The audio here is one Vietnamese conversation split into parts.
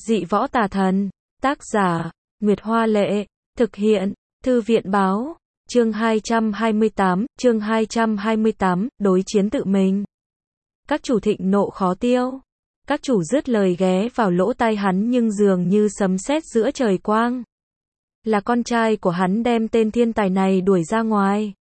Dị võ tà thần. Tác giả, Nguyệt Hoa Lệ. Thực hiện, Thư viện Báo. Chương 228, đối chiến tự mình. Các chủ thịnh nộ khó tiêu. Các chủ dứt lời ghé vào lỗ tai hắn nhưng dường như sấm sét giữa trời quang. Là con trai của hắn đem tên thiên tài này đuổi ra ngoài.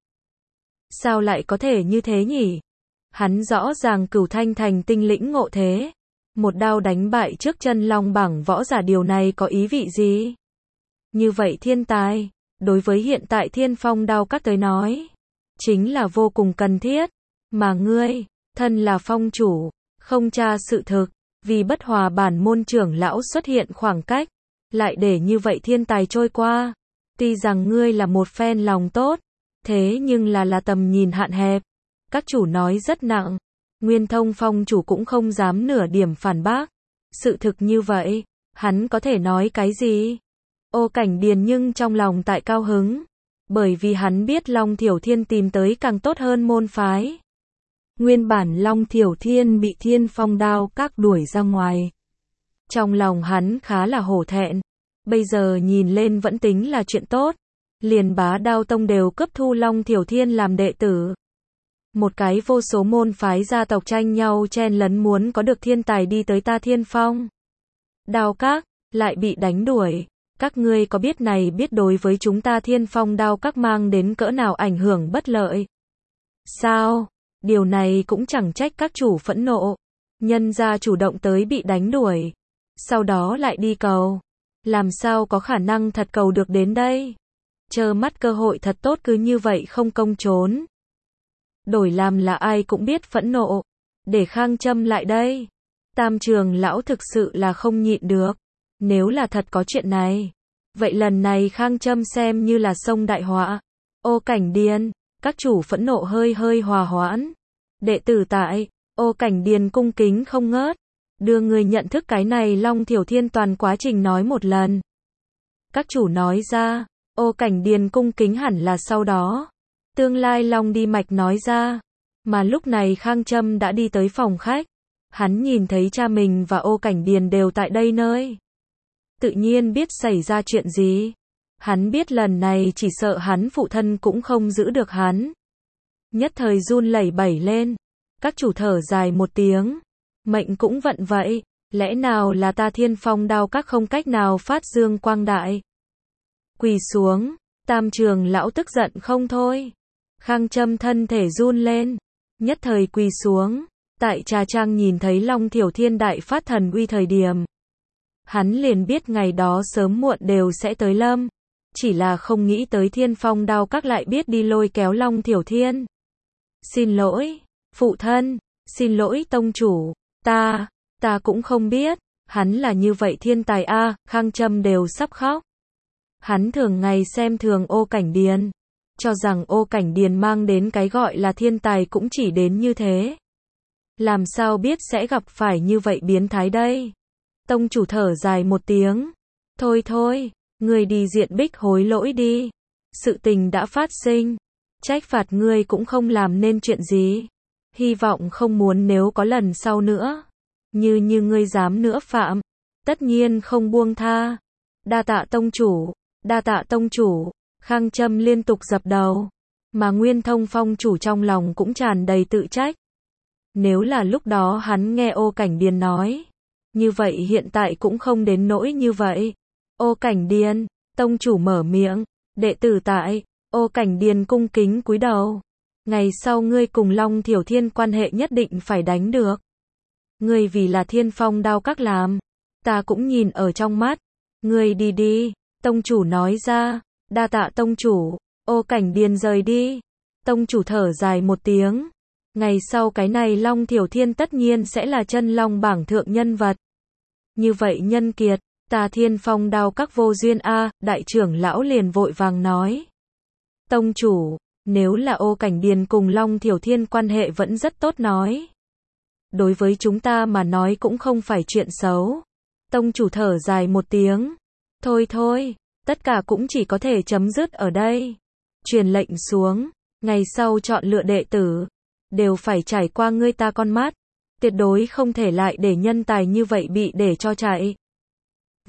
Sao lại có thể như thế nhỉ? Hắn rõ ràng Cửu Thanh thành tinh lĩnh ngộ thế. Một đao đánh bại trước chân long bảng võ giả, điều này có ý vị gì? Như vậy thiên tài, đối với hiện tại Thiên Phong Đao Các tới nói, chính là vô cùng cần thiết. Mà ngươi, thân là phong chủ, không tra sự thực, vì bất hòa bản môn trưởng lão xuất hiện khoảng cách, lại để như vậy thiên tài trôi qua. Tuy rằng ngươi là một phen lòng tốt, thế nhưng là tầm nhìn hạn hẹp. Các chủ nói rất nặng. Nguyên Thông phong chủ cũng không dám nửa điểm phản bác. Sự thực như vậy, hắn có thể nói cái gì? Ô Cảnh Điền nhưng trong lòng tại cao hứng, bởi vì hắn biết Long Thiểu Thiên tìm tới càng tốt hơn môn phái. Nguyên bản Long Thiểu Thiên bị Thiên Phong Đao Các đuổi ra ngoài. Trong lòng hắn khá là hổ thẹn, bây giờ nhìn lên vẫn tính là chuyện tốt. Liền Bá Đao Tông đều cấp thu Long Thiểu Thiên làm đệ tử. Một cái vô số môn phái gia tộc tranh nhau chen lấn muốn có được thiên tài đi tới ta Thiên Phong Đao Các, lại bị đánh đuổi. Các ngươi có biết này biết đối với chúng ta Thiên Phong Đao Các mang đến cỡ nào ảnh hưởng bất lợi? Sao? Điều này cũng chẳng trách các chủ phẫn nộ. Nhân gia chủ động tới bị đánh đuổi, sau đó lại đi cầu. Làm sao có khả năng thật cầu được đến đây? Trơ mắt cơ hội thật tốt cứ như vậy không công trốn. Đổi làm là ai cũng biết phẫn nộ. Để Khang Trâm lại đây. Tam trường lão thực sự là không nhịn được. Nếu là thật có chuyện này, vậy lần này Khang Trâm xem như là sông đại họa. Ô Cảnh Điền, các chủ phẫn nộ hơi hòa hoãn. Đệ tử tại, Ô Cảnh Điền cung kính không ngớt. Đưa người nhận thức cái này Long Thiểu Thiên toàn quá trình nói một lần. Các chủ nói ra, Ô Cảnh Điền cung kính hẳn là sau đó. Tương lai Long đi mạch nói ra. Mà lúc này Khang Trâm đã đi tới phòng khách. Hắn nhìn thấy cha mình và Ô Cảnh Điền đều tại đây nơi. Tự nhiên biết xảy ra chuyện gì. Hắn biết lần này chỉ sợ hắn phụ thân cũng không giữ được hắn. Nhất thời run lẩy bẩy lên. Các chủ thở dài một tiếng. Mệnh cũng vận vậy. Lẽ nào là ta Thiên Phong Đao Các không cách nào phát dương quang đại? Quỳ xuống. Tam trường lão tức giận không thôi. Khang Trâm thân thể run lên. Nhất thời quỳ xuống. Tại trà trang nhìn thấy Long Thiểu Thiên đại phát thần uy thời điểm, hắn liền biết ngày đó sớm muộn đều sẽ tới lâm. Chỉ là không nghĩ tới Thiên Phong Đao Các lại biết đi lôi kéo Long Thiểu Thiên. Xin lỗi, phụ thân. Xin lỗi tông chủ. Ta cũng không biết. Hắn là như vậy thiên tài a. Khang Trâm đều sắp khóc. Hắn thường ngày xem thường Ô Cảnh Điền, cho rằng Ô Cảnh Điền mang đến cái gọi là thiên tài cũng chỉ đến như thế. Làm sao biết sẽ gặp phải như vậy biến thái đây? Tông chủ thở dài một tiếng. Thôi, ngươi đi diện bích hối lỗi đi. Sự tình đã phát sinh. Trách phạt ngươi cũng không làm nên chuyện gì. Hy vọng không muốn nếu có lần sau nữa. Như ngươi dám nữa phạm. Tất nhiên không buông tha. Đa tạ tông chủ. Đa tạ tông chủ. Khang Trâm liên tục dập đầu. Mà Nguyên Thông phong chủ trong lòng cũng tràn đầy tự trách. Nếu là lúc đó hắn nghe Ô Cảnh Điền nói, như vậy hiện tại cũng không đến nỗi như vậy. Ô Cảnh Điền, tông chủ mở miệng, đệ tử tại. Ô Cảnh Điền cung kính cúi đầu. Ngày sau ngươi cùng Long Thiểu Thiên quan hệ nhất định phải đánh được. Ngươi vì là Thiên Phong Đao Các làm, ta cũng nhìn ở trong mắt. Ngươi đi. Tông chủ nói ra. Đa tạ tông chủ. Ô Cảnh Điền rời đi. Tông chủ thở dài một tiếng. Ngày sau cái này Long Thiểu Thiên tất nhiên sẽ là chân long bảng thượng nhân vật. Như vậy nhân kiệt, ta Thiên Phong Đao Các vô duyên a. Đại trưởng lão liền vội vàng nói. Tông chủ, nếu là Ô Cảnh Điền cùng Long Thiểu Thiên quan hệ vẫn rất tốt nói. Đối với chúng ta mà nói cũng không phải chuyện xấu. Tông chủ thở dài một tiếng. Thôi, tất cả cũng chỉ có thể chấm dứt ở đây. Truyền lệnh xuống, ngày sau chọn lựa đệ tử, đều phải trải qua ngươi ta con mắt. Tuyệt đối không thể lại để nhân tài như vậy bị để cho chạy.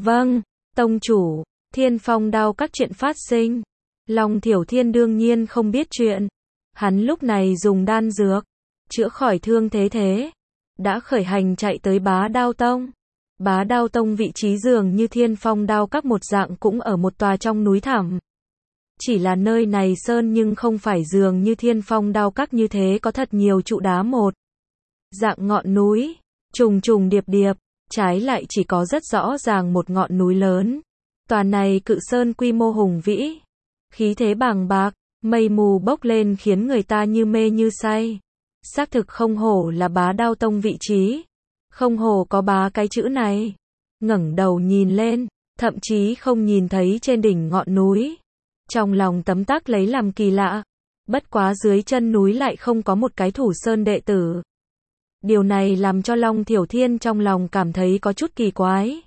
Vâng, tông chủ, Thiên Phong đao các chuyện phát sinh. Long Thiểu Thiên đương nhiên không biết chuyện. Hắn lúc này dùng đan dược, chữa khỏi thương thế, đã khởi hành chạy tới Bá Đao Tông. Bá Đao Tông vị trí dường như Thiên Phong đao các một dạng cũng ở một tòa trong núi thẳm. Chỉ là nơi này sơn nhưng không phải dường như Thiên Phong đao các như thế có thật nhiều trụ đá một dạng ngọn núi, trùng trùng điệp điệp, trái lại chỉ có rất rõ ràng một ngọn núi lớn. Tòa này cự sơn quy mô hùng vĩ, khí thế bàng bạc, mây mù bốc lên khiến người ta như mê như say. Xác thực không hổ là Bá Đao Tông vị trí, không hổ có bá cái chữ này. Ngẩng đầu nhìn lên, thậm chí không nhìn thấy trên đỉnh ngọn núi. Trong lòng tấm tắc lấy làm kỳ lạ, bất quá dưới chân núi lại không có một cái thủ sơn đệ tử. Điều này làm cho Long Thiểu Thiên trong lòng cảm thấy có chút kỳ quái.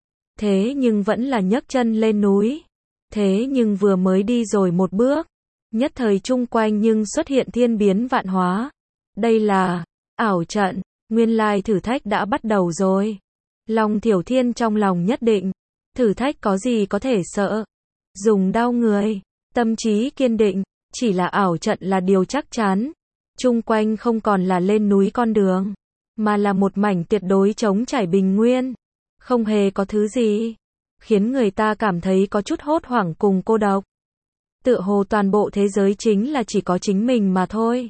Thế nhưng vẫn là nhấc chân lên núi. Thế nhưng vừa mới đi rồi một bước, nhất thời chung quanh nhưng xuất hiện thiên biến vạn hóa. Đây là ảo trận, nguyên lai thử thách đã bắt đầu rồi. Long Thiểu Thiên trong lòng nhất định, thử thách có gì có thể sợ. Dùng đao người, tâm trí kiên định, chỉ là ảo trận là điều chắc chắn. Chung quanh không còn là lên núi con đường, mà là một mảnh tuyệt đối trống trải bình nguyên. Không hề có thứ gì, khiến người ta cảm thấy có chút hốt hoảng cùng cô độc. Tựa hồ toàn bộ thế giới chính là chỉ có chính mình mà thôi.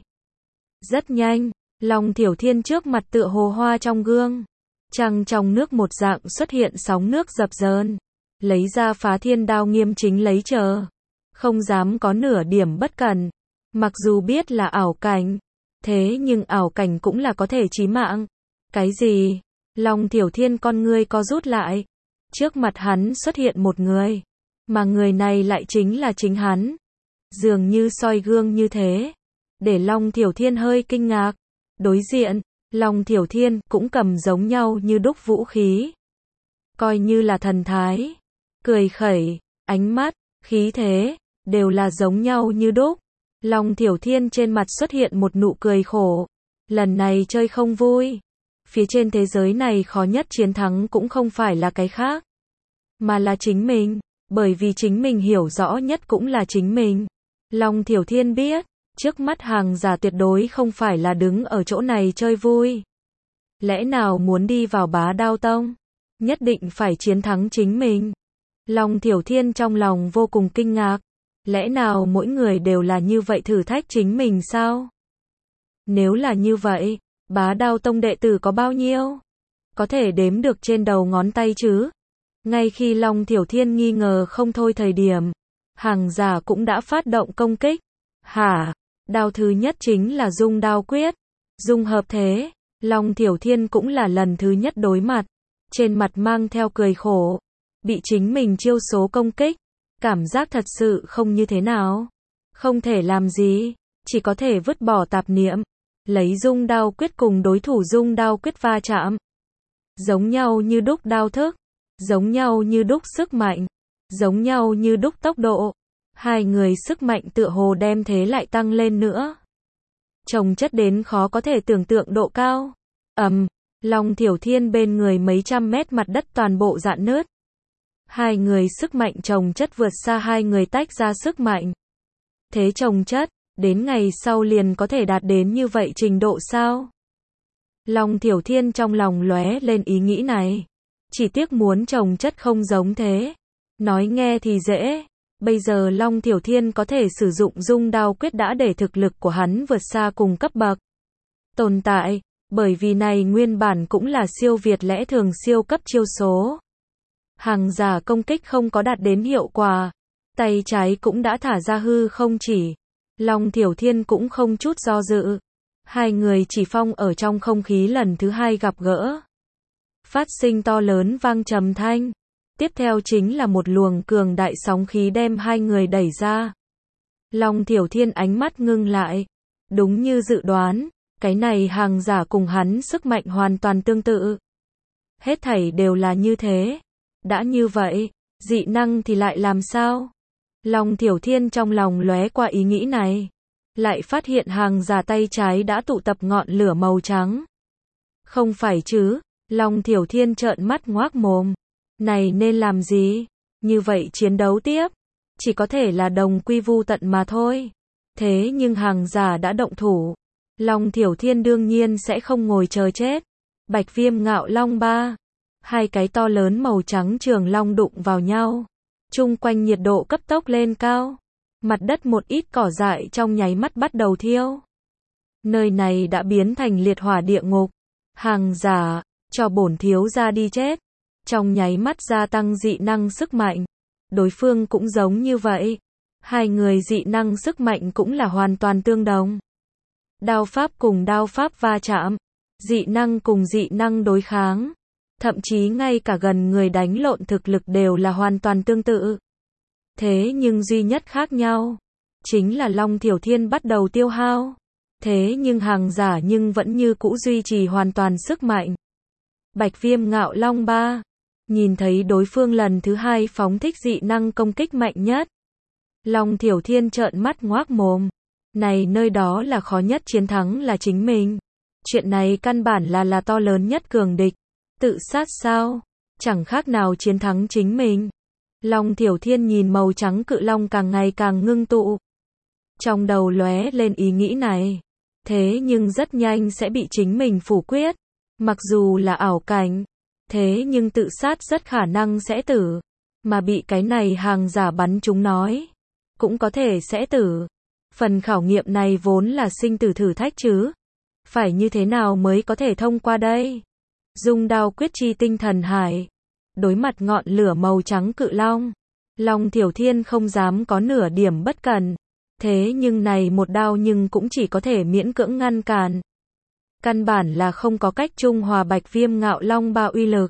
Rất nhanh, Long Thiểu Thiên trước mặt tựa hồ hoa trong gương. Trăng trong nước một dạng xuất hiện sóng nước dập dờn. Lấy ra Phá Thiên đao nghiêm chính lấy chờ. Không dám có nửa điểm bất cẩn. Mặc dù biết là ảo cảnh, thế nhưng ảo cảnh cũng là có thể chí mạng. Cái gì? Long Thiểu Thiên con ngươi co rút lại. Trước mặt hắn xuất hiện một người, mà người này lại chính là chính hắn. Dường như soi gương như thế, để Long Thiểu Thiên hơi kinh ngạc. Đối diện, Long Thiểu Thiên cũng cầm giống nhau như đúc vũ khí. Coi như là thần thái, cười khẩy, ánh mắt, khí thế, đều là giống nhau như đúc. Long Thiểu Thiên trên mặt xuất hiện một nụ cười khổ. Lần này chơi không vui. Phía trên thế giới này khó nhất chiến thắng cũng không phải là cái khác, mà là chính mình. Bởi vì chính mình hiểu rõ nhất cũng là chính mình. Long Thiểu Thiên biết, trước mắt hàng giả tuyệt đối không phải là đứng ở chỗ này chơi vui. Lẽ nào muốn đi vào Bá Đao Tông, nhất định phải chiến thắng chính mình. Long Thiểu Thiên trong lòng vô cùng kinh ngạc. Lẽ nào mỗi người đều là như vậy thử thách chính mình sao? Nếu là như vậy, Bá Đao Tông đệ tử có bao nhiêu? Có thể đếm được trên đầu ngón tay chứ? Ngay khi Long Thiểu Thiên nghi ngờ không thôi thời điểm, hàng giả cũng đã phát động công kích. Hả? Đao thứ nhất chính là dung đao quyết. Dung hợp thế, Long Thiểu Thiên cũng là lần thứ nhất đối mặt. Trên mặt mang theo cười khổ. Bị chính mình chiêu số công kích. Cảm giác thật sự không như thế nào. Không thể làm gì, chỉ có thể vứt bỏ tạp niệm. Lấy dung đao quyết cùng đối thủ dung đao quyết va chạm. Giống nhau như đúc đao thức. Giống nhau như đúc sức mạnh. Giống nhau như đúc tốc độ. Hai người sức mạnh tựa hồ đem thế lại tăng lên nữa. Chồng chất đến khó có thể tưởng tượng độ cao. Long Thiểu Thiên bên người mấy trăm mét mặt đất toàn bộ rạn nứt. Hai người sức mạnh chồng chất vượt xa hai người tách ra sức mạnh. Thế chồng chất, đến ngày sau liền có thể đạt đến như vậy trình độ sao? Long Thiểu Thiên trong lòng lóe lên ý nghĩ này. Chỉ tiếc muốn chồng chất không giống thế. Nói nghe thì dễ. Bây giờ Long Thiểu Thiên có thể sử dụng dung đao quyết đã để thực lực của hắn vượt xa cùng cấp bậc tồn tại. Bởi vì này nguyên bản cũng là siêu việt lẽ thường siêu cấp chiêu số. Hàng giả công kích không có đạt đến hiệu quả. Tay trái cũng đã thả ra hư không chỉ. Long Thiểu Thiên cũng không chút do dự. Hai người chỉ phong ở trong không khí lần thứ hai gặp gỡ. Phát sinh to lớn vang trầm thanh. Tiếp theo chính là một luồng cường đại sóng khí đem hai người đẩy ra. Long Thiểu Thiên ánh mắt ngưng lại. Đúng như dự đoán, cái này hàng giả cùng hắn sức mạnh hoàn toàn tương tự. Hết thảy đều là như thế. Đã như vậy, dị năng thì lại làm sao? Long Thiểu Thiên trong lòng lóe qua ý nghĩ này. Lại phát hiện hàng giả tay trái đã tụ tập ngọn lửa màu trắng. Không phải chứ? Long Thiểu Thiên trợn mắt ngoác mồm. Này nên làm gì? Như vậy chiến đấu tiếp, chỉ có thể là đồng quy vu tận mà thôi. Thế nhưng hàng giả đã động thủ. Long Thiểu Thiên đương nhiên sẽ không ngồi chờ chết. Bạch Viêm Ngạo Long 3. Hai cái to lớn màu trắng trường long đụng vào nhau. Chung quanh nhiệt độ cấp tốc lên cao. Mặt đất một ít cỏ dại trong nháy mắt bắt đầu thiêu. Nơi này đã biến thành liệt hỏa địa ngục. Hàng giả, cho bổn thiếu gia đi chết. Trong nháy mắt gia tăng dị năng sức mạnh. Đối phương cũng giống như vậy. Hai người dị năng sức mạnh cũng là hoàn toàn tương đồng. Đao pháp cùng đao pháp va chạm. Dị năng cùng dị năng đối kháng. Thậm chí ngay cả gần người đánh lộn thực lực đều là hoàn toàn tương tự. Thế nhưng duy nhất khác nhau, chính là Long Thiểu Thiên bắt đầu tiêu hao. Thế nhưng hàng giả nhưng vẫn như cũ duy trì hoàn toàn sức mạnh. Bạch Viêm Ngạo Long 3. Nhìn thấy đối phương lần thứ hai phóng thích dị năng công kích mạnh nhất. Long Thiểu Thiên trợn mắt ngoác mồm. Này nơi đó là khó nhất chiến thắng là chính mình. Chuyện này căn bản là to lớn nhất cường địch. Tự sát sao? Chẳng khác nào chiến thắng chính mình. Long Thiểu Thiên nhìn màu trắng cự long càng ngày càng ngưng tụ. Trong đầu lóe lên ý nghĩ này. Thế nhưng rất nhanh sẽ bị chính mình phủ quyết. Mặc dù là ảo cảnh. Thế nhưng tự sát rất khả năng sẽ tử. Mà bị cái này hàng giả bắn chúng nói. Cũng có thể sẽ tử. Phần khảo nghiệm này vốn là sinh tử thử thách chứ. Phải như thế nào mới có thể thông qua đây? Dung đao quyết chi tinh thần hải. Đối mặt ngọn lửa màu trắng cự long. Long Thiểu Thiên không dám có nửa điểm bất cẩn. Thế nhưng này một đao nhưng cũng chỉ có thể miễn cưỡng ngăn cản. Căn bản là không có cách trung hòa Bạch Viêm Ngạo Long 3 uy lực.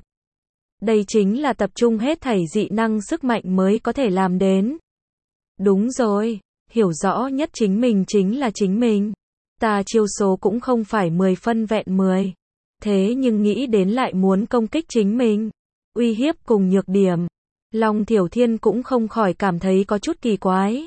Đây chính là tập trung hết thảy dị năng sức mạnh mới có thể làm đến. Đúng rồi, hiểu rõ nhất chính là chính mình. Ta chiêu số cũng không phải 10 phân vẹn 10. Thế nhưng nghĩ đến lại muốn công kích chính mình. Uy hiếp cùng nhược điểm. Long Thiểu Thiên cũng không khỏi cảm thấy có chút kỳ quái.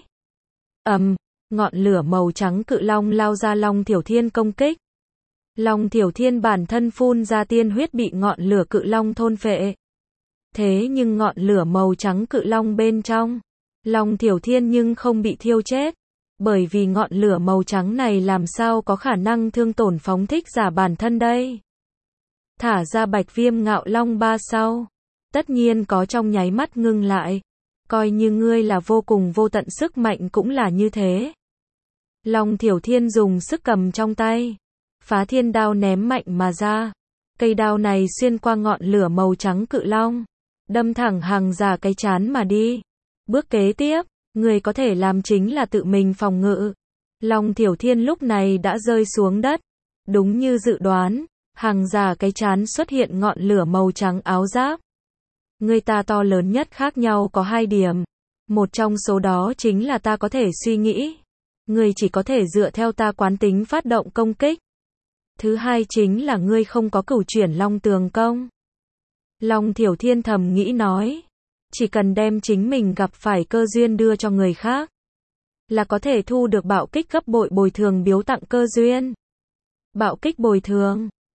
Ngọn lửa màu trắng cự long lao ra Long Thiểu Thiên công kích. Long Thiểu Thiên bản thân phun ra tiên huyết bị ngọn lửa cự long thôn phệ. Thế nhưng ngọn lửa màu trắng cự long bên trong, Long Thiểu Thiên nhưng không bị thiêu chết. Bởi vì ngọn lửa màu trắng này làm sao có khả năng thương tổn phóng thích giả bản thân đây. Thả ra Bạch Viêm Ngạo Long 3 sau. Tất nhiên có trong nháy mắt ngưng lại. Coi như ngươi là vô cùng vô tận sức mạnh cũng là như thế. Long Thiểu Thiên dùng sức cầm trong tay. Phá thiên đao ném mạnh mà ra. Cây đao này xuyên qua ngọn lửa màu trắng cự long. Đâm thẳng hàng giả cái chán mà đi. Bước kế tiếp, người có thể làm chính là tự mình phòng ngự. Long Thiểu Thiên lúc này đã rơi xuống đất. Đúng như dự đoán, hàng giả cái chán xuất hiện ngọn lửa màu trắng áo giáp. Người ta to lớn nhất khác nhau có 2 điểm. Một trong số đó chính là ta có thể suy nghĩ. Người chỉ có thể dựa theo ta quán tính phát động công kích. Thứ hai chính là ngươi không có cửu chuyển long tường công. Long Thiểu Thiên thầm nghĩ nói. Chỉ cần đem chính mình gặp phải cơ duyên đưa cho người khác. Là có thể thu được bạo kích gấp bội bồi thường biếu tặng cơ duyên. Bạo kích bồi thường.